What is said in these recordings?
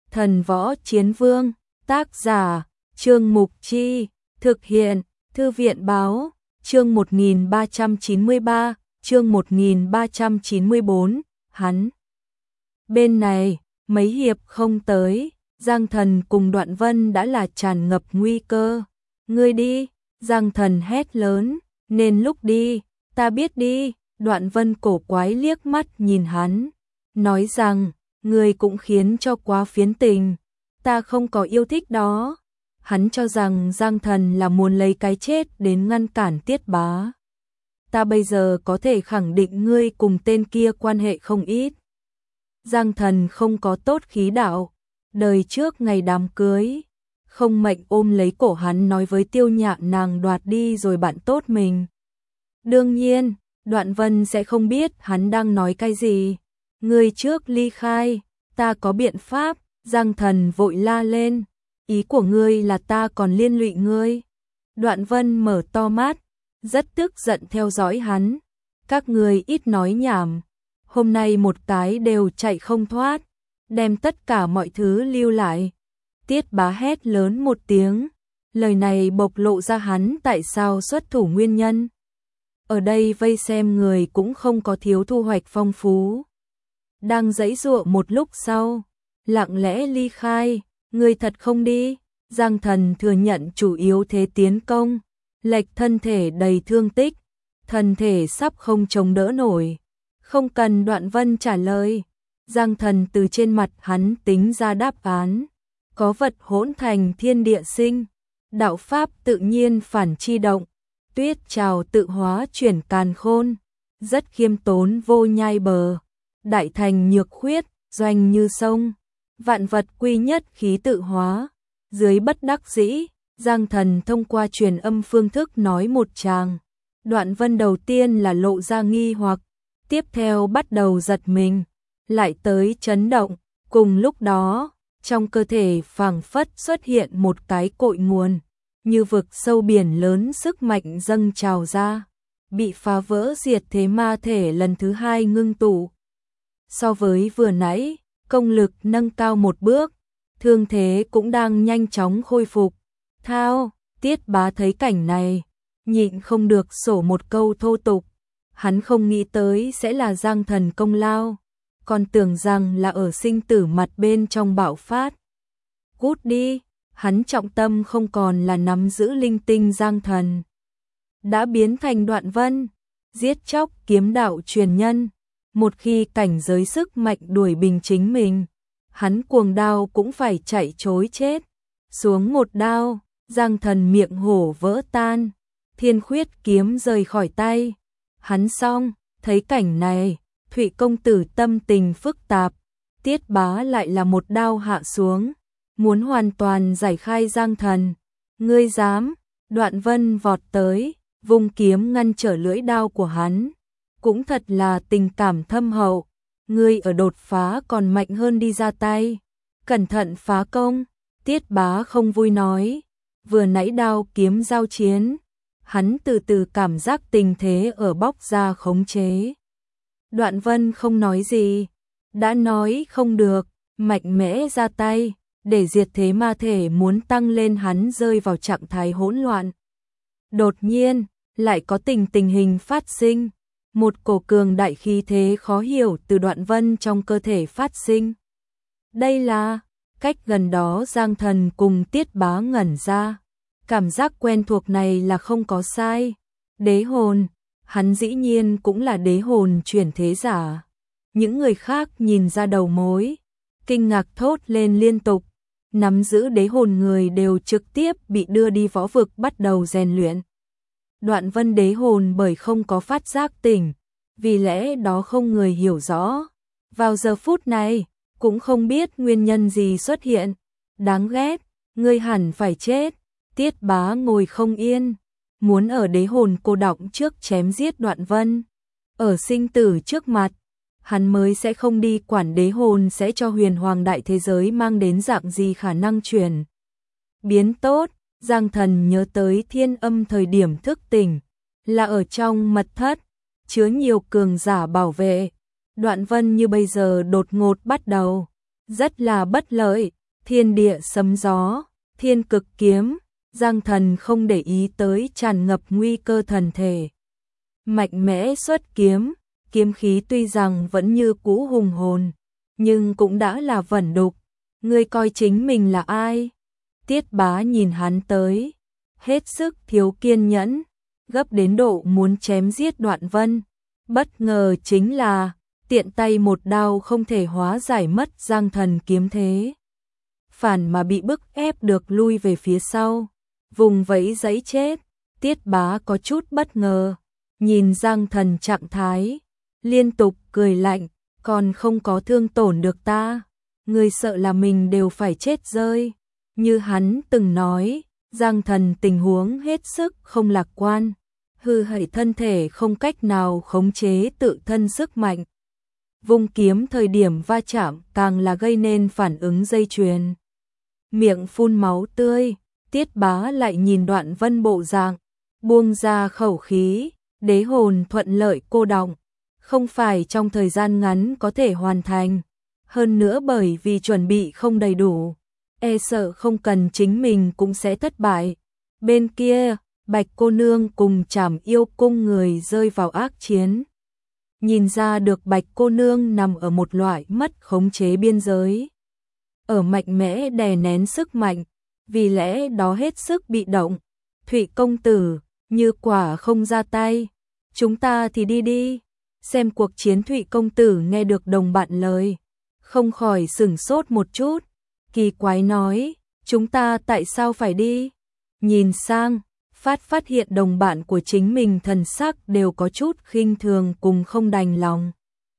Thần Võ Chiến Vương, tác giả, Trương Mục Chi, thực hiện, Thư viện Báo, chương 1393, chương 1394, hắn. Bên này, mấy hiệp không tới, Giang Thần cùng Đoạn Vân đã là tràn ngập nguy cơ. Ngươi đi, Giang Thần hét lớn, nên lúc đi, ta biết đi. Đoạn Vân cổ quái liếc mắt nhìn hắn, nói rằng, ngươi cũng khiến cho quá phiến tình, ta không có yêu thích đó. Hắn cho rằng Giang Thần là muốn lấy cái chết đến ngăn cản Tiết Bá. Ta bây giờ có thể khẳng định ngươi cùng tên kia quan hệ không ít. Giang Thần không có tốt khí đạo, đời trước ngày đám cưới, không mệnh ôm lấy cổ hắn nói với Tiêu Nhạn nàng đoạt đi rồi bạn tốt mình. Đương nhiên, Đoạn Vân sẽ không biết hắn đang nói cái gì. Ngươi trước ly khai, ta có biện pháp. Giang Thần vội la lên, ý của ngươi là ta còn liên lụy ngươi. Đoạn Vân mở to mắt, rất tức giận theo dõi hắn. Các ngươi ít nói nhảm, hôm nay một cái đều chạy không thoát, đem tất cả mọi thứ lưu lại. Tiết Bá hét lớn một tiếng, lời này bộc lộ ra hắn tại sao xuất thủ nguyên nhân. Ở đây vây xem người cũng không có thiếu thu hoạch phong phú. Đang giãy giụa một lúc sau, lặng lẽ ly khai, ngươi thật không đi. Giang Thần thừa nhận chủ yếu thế tiến công, lệch thân thể đầy thương tích, thân thể sắp không chống đỡ nổi. Không cần Đoạn Vân trả lời, Giang Thần từ trên mặt hắn tính ra đáp án. Có vật hỗn thành thiên địa sinh, đạo pháp tự nhiên phản chi động, tuyết trào tự hóa chuyển càn khôn, rất khiêm tốn vô nhai bờ, đại thành nhược khuyết, doanh như sông, vạn vật quy nhất khí tự hóa. Dưới bất đắc dĩ, Giang Thần thông qua truyền âm phương thức nói một tràng. Đoạn Vân đầu tiên là lộ ra nghi hoặc, tiếp theo bắt đầu giật mình, lại tới chấn động. Cùng lúc đó, trong cơ thể phảng phất xuất hiện một cái cội nguồn, như vực sâu biển lớn sức mạnh dâng trào ra, bị phá vỡ diệt thế ma thể lần thứ hai ngưng tụ. So với vừa nãy, công lực nâng cao một bước, thương thế cũng đang nhanh chóng khôi phục. Thao, Tiết Bá thấy cảnh này, nhịn không được sổ một câu thô tục. Hắn không nghĩ tới sẽ là Giang Thần công lao, còn tưởng rằng là ở sinh tử mặt bên trong bạo phát. Cút đi, hắn trọng tâm không còn là nắm giữ linh tinh Giang Thần, đã biến thành Đoạn Vân, giết chóc kiếm đạo truyền nhân. Một khi cảnh giới sức mạnh đuổi bình chính mình, hắn cuồng đao cũng phải chạy trối chết. Xuống một đao, Giang Thần miệng hổ vỡ tan, thiên khuyết kiếm rời khỏi tay. Hắn xong, thấy cảnh này, Thụy công tử tâm tình phức tạp. Tiết Bá lại là một đao hạ xuống, muốn hoàn toàn giải khai Giang Thần. Ngươi dám? Đoạn Vân vọt tới, vung kiếm ngăn trở lưỡi đao của hắn. Cũng thật là tình cảm thâm hậu, ngươi ở đột phá còn mạnh hơn đi ra tay. Cẩn thận phá công, Tiết Bá không vui nói. Vừa nãy đao kiếm giao chiến, hắn từ từ cảm giác tình thế ở bóc ra khống chế. Đoạn Vân không nói gì, đã nói không được, mạnh mẽ ra tay, để diệt thế ma thể muốn tăng lên hắn rơi vào trạng thái hỗn loạn. Đột nhiên, lại có tình hình phát sinh. Một cổ cường đại khí thế khó hiểu từ Đoạn Vân trong cơ thể phát sinh. Đây là, cách gần đó Giang Thần cùng Tiết Bá ngẩn ra. Cảm giác quen thuộc này là không có sai. Đế hồn, hắn dĩ nhiên cũng là đế hồn chuyển thế giả. Những người khác nhìn ra đầu mối, kinh ngạc thốt lên liên tục. Nắm giữ đế hồn người đều trực tiếp bị đưa đi võ vực bắt đầu rèn luyện. Đoạn Vân đế hồn bởi không có phát giác tỉnh, vì lẽ đó không người hiểu rõ. Vào giờ phút này, cũng không biết nguyên nhân gì xuất hiện. Đáng ghét, ngươi hẳn phải chết. Tiết Bá ngồi không yên, muốn ở đế hồn cô đọng trước chém giết Đoạn Vân. Ở sinh tử trước mặt, hắn mới sẽ không đi quản đế hồn sẽ cho huyền hoàng đại thế giới mang đến dạng gì khả năng chuyển biến tốt. Giang Thần nhớ tới Thiên Âm thời điểm thức tỉnh, là ở trong mật thất, chứa nhiều cường giả bảo vệ. Đoạn Vân như bây giờ đột ngột bắt đầu, rất là bất lợi. thiên địa sấm gió, thiên cực kiếm, Giang Thần không để ý tới tràn ngập nguy cơ thần thể. Mạnh mẽ xuất kiếm, kiếm khí tuy rằng vẫn như cũ hùng hồn, nhưng cũng đã là vẩn đục. Ngươi coi chính mình là ai? Tiết Bá nhìn hắn tới, hết sức thiếu kiên nhẫn, gấp đến độ muốn chém giết Đoạn Vân. Bất ngờ chính là, tiện tay một đao không thể hóa giải mất Giang Thần kiếm thế. Phản mà bị bức ép được lui về phía sau, vùng vẫy giãy chết. Tiết Bá có chút bất ngờ, nhìn Giang Thần trạng thái, liên tục cười lạnh, còn không có thương tổn được ta, người sợ là mình đều phải chết rơi. Như hắn từng nói, Giang Thần tình huống hết sức không lạc quan, hư hại thân thể không cách nào khống chế tự thân sức mạnh. Vung kiếm thời điểm va chạm càng là gây nên phản ứng dây chuyền. Miệng phun máu tươi, Tiết Bá lại nhìn Đoạn Vân bộ dạng, buông ra khẩu khí, đế hồn thuận lợi cô đọng, không phải trong thời gian ngắn có thể hoàn thành, hơn nữa bởi vì chuẩn bị không đầy đủ, e sợ không cần chính mình cũng sẽ thất bại. Bên kia, Bạch cô nương cùng Trảm Yêu cung người rơi vào ác chiến. Nhìn ra được Bạch cô nương nằm ở một loại mất khống chế biên giới, ở mạnh mẽ đè nén sức mạnh, vì lẽ đó hết sức bị động. Thụy công tử, như quả không ra tay, chúng ta thì đi đi. Xem cuộc chiến. Thụy công tử nghe được đồng bạn lời, không khỏi sửng sốt một chút, kỳ quái nói, chúng ta tại sao phải đi? Nhìn sang, phát hiện đồng bạn của chính mình thần sắc đều có chút khinh thường cùng không đành lòng.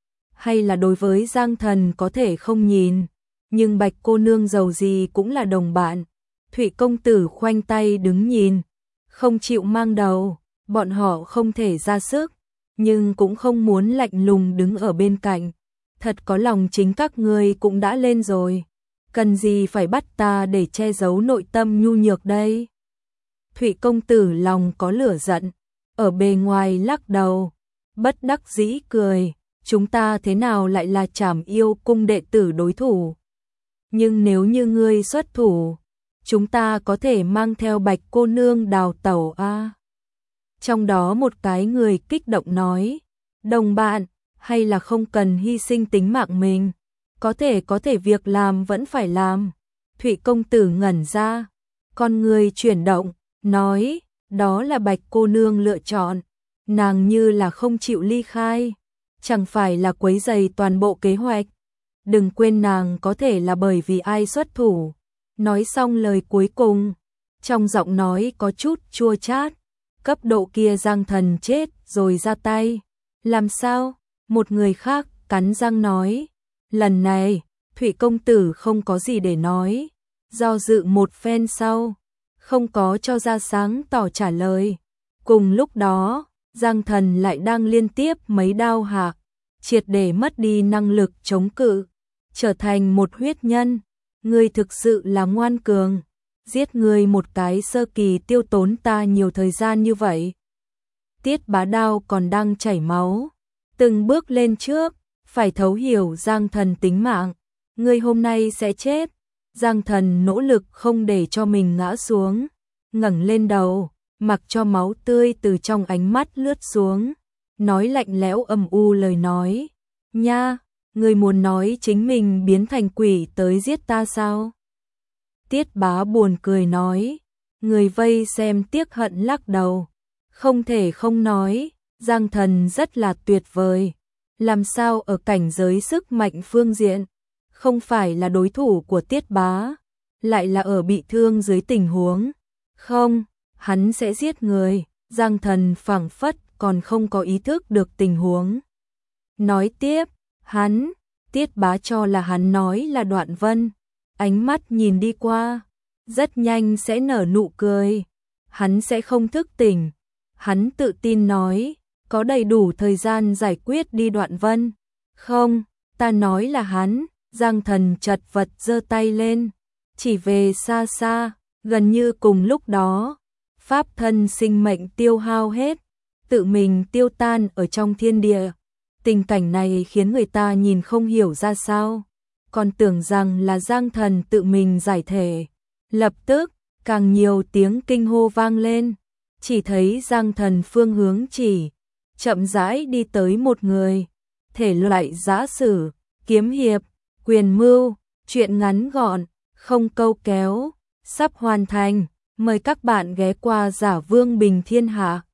Hay là đối với Giang Thần có thể không nhìn, nhưng Bạch cô nương dầu gì cũng là đồng bạn. Thụy công tử khoanh tay đứng nhìn, không chịu mang đầu, bọn họ không thể ra sức, nhưng cũng không muốn lạnh lùng đứng ở bên cạnh. Thật có lòng chính các ngươi cũng đã lên rồi, cần gì phải bắt ta để che giấu nội tâm nhu nhược đây? Thụy công tử lòng có lửa giận, ở bề ngoài lắc đầu, bất đắc dĩ cười, chúng ta thế nào lại là Trảm Yêu cung đệ tử đối thủ? Nhưng nếu như ngươi xuất thủ, chúng ta có thể mang theo Bạch cô nương đào tẩu a. Trong đó một cái người kích động nói, đồng bạn, hay là không cần hy sinh tính mạng mình, có thể việc làm vẫn phải làm. Thụy công tử ngẩn ra, con người chuyển động, nói, đó là Bạch cô nương lựa chọn, nàng như là không chịu ly khai, chẳng phải là quấy rầy toàn bộ kế hoạch. Đừng quên nàng có thể là bởi vì ai xuất thủ. Nói xong lời cuối cùng, trong giọng nói có chút chua chát, cấp độ kia Giang Thần chết rồi ra tay. Làm sao? Một người khác cắn răng nói. Lần này, Thụy công tử không có gì để nói, do dự một phen sau, không có cho ra sáng tỏ trả lời. Cùng lúc đó, Giang Thần lại đang liên tiếp mấy đao hạ, triệt để mất đi năng lực chống cự, trở thành một huyết nhân. Ngươi thực sự là ngoan cường, giết ngươi một cái sơ kỳ tiêu tốn ta nhiều thời gian như vậy. Tiết Bá đao còn đang chảy máu, từng bước lên trước, phải thấu hiểu Giang Thần tính mạng, ngươi hôm nay sẽ chết. Giang Thần nỗ lực không để cho mình ngã xuống, ngẩng lên đầu, mặc cho máu tươi từ trong ánh mắt lướt xuống, nói lạnh lẽo âm u lời nói, nha, ngươi muốn nói chính mình biến thành quỷ tới giết ta sao? Tiết Bá buồn cười nói, người vây xem tiếc hận lắc đầu, không thể không nói, Giang Thần rất là tuyệt vời, làm sao ở cảnh giới sức mạnh phương diện, không phải là đối thủ của Tiết Bá, lại là ở bị thương dưới tình huống, không, hắn sẽ giết người. Giang Thần phảng phất còn không có ý thức được tình huống. Nói tiếp, hắn, Tiết Bá cho là hắn nói là Đoạn Vân, ánh mắt nhìn đi qua, rất nhanh sẽ nở nụ cười, hắn sẽ không thức tỉnh. Hắn tự tin nói, có đầy đủ thời gian giải quyết đi Đoạn Vân. Không, ta nói là hắn. Giang Thần chật vật giơ tay lên, chỉ về xa xa, gần như cùng lúc đó, pháp thân sinh mệnh tiêu hao hết, tự mình tiêu tan ở trong thiên địa. Tình cảnh này khiến người ta nhìn không hiểu ra sao. còn tưởng rằng là Giang Thần tự mình giải thể. Lập tức, càng nhiều tiếng kinh hô vang lên, chỉ thấy Giang Thần phương hướng chỉ, chậm rãi đi tới một người, thể loại giã sử, kiếm hiệp, quyền mưu, truyện ngắn gọn, không câu kéo, sắp hoàn thành, mời các bạn ghé qua Giả Vương Bình Thiên Hạ.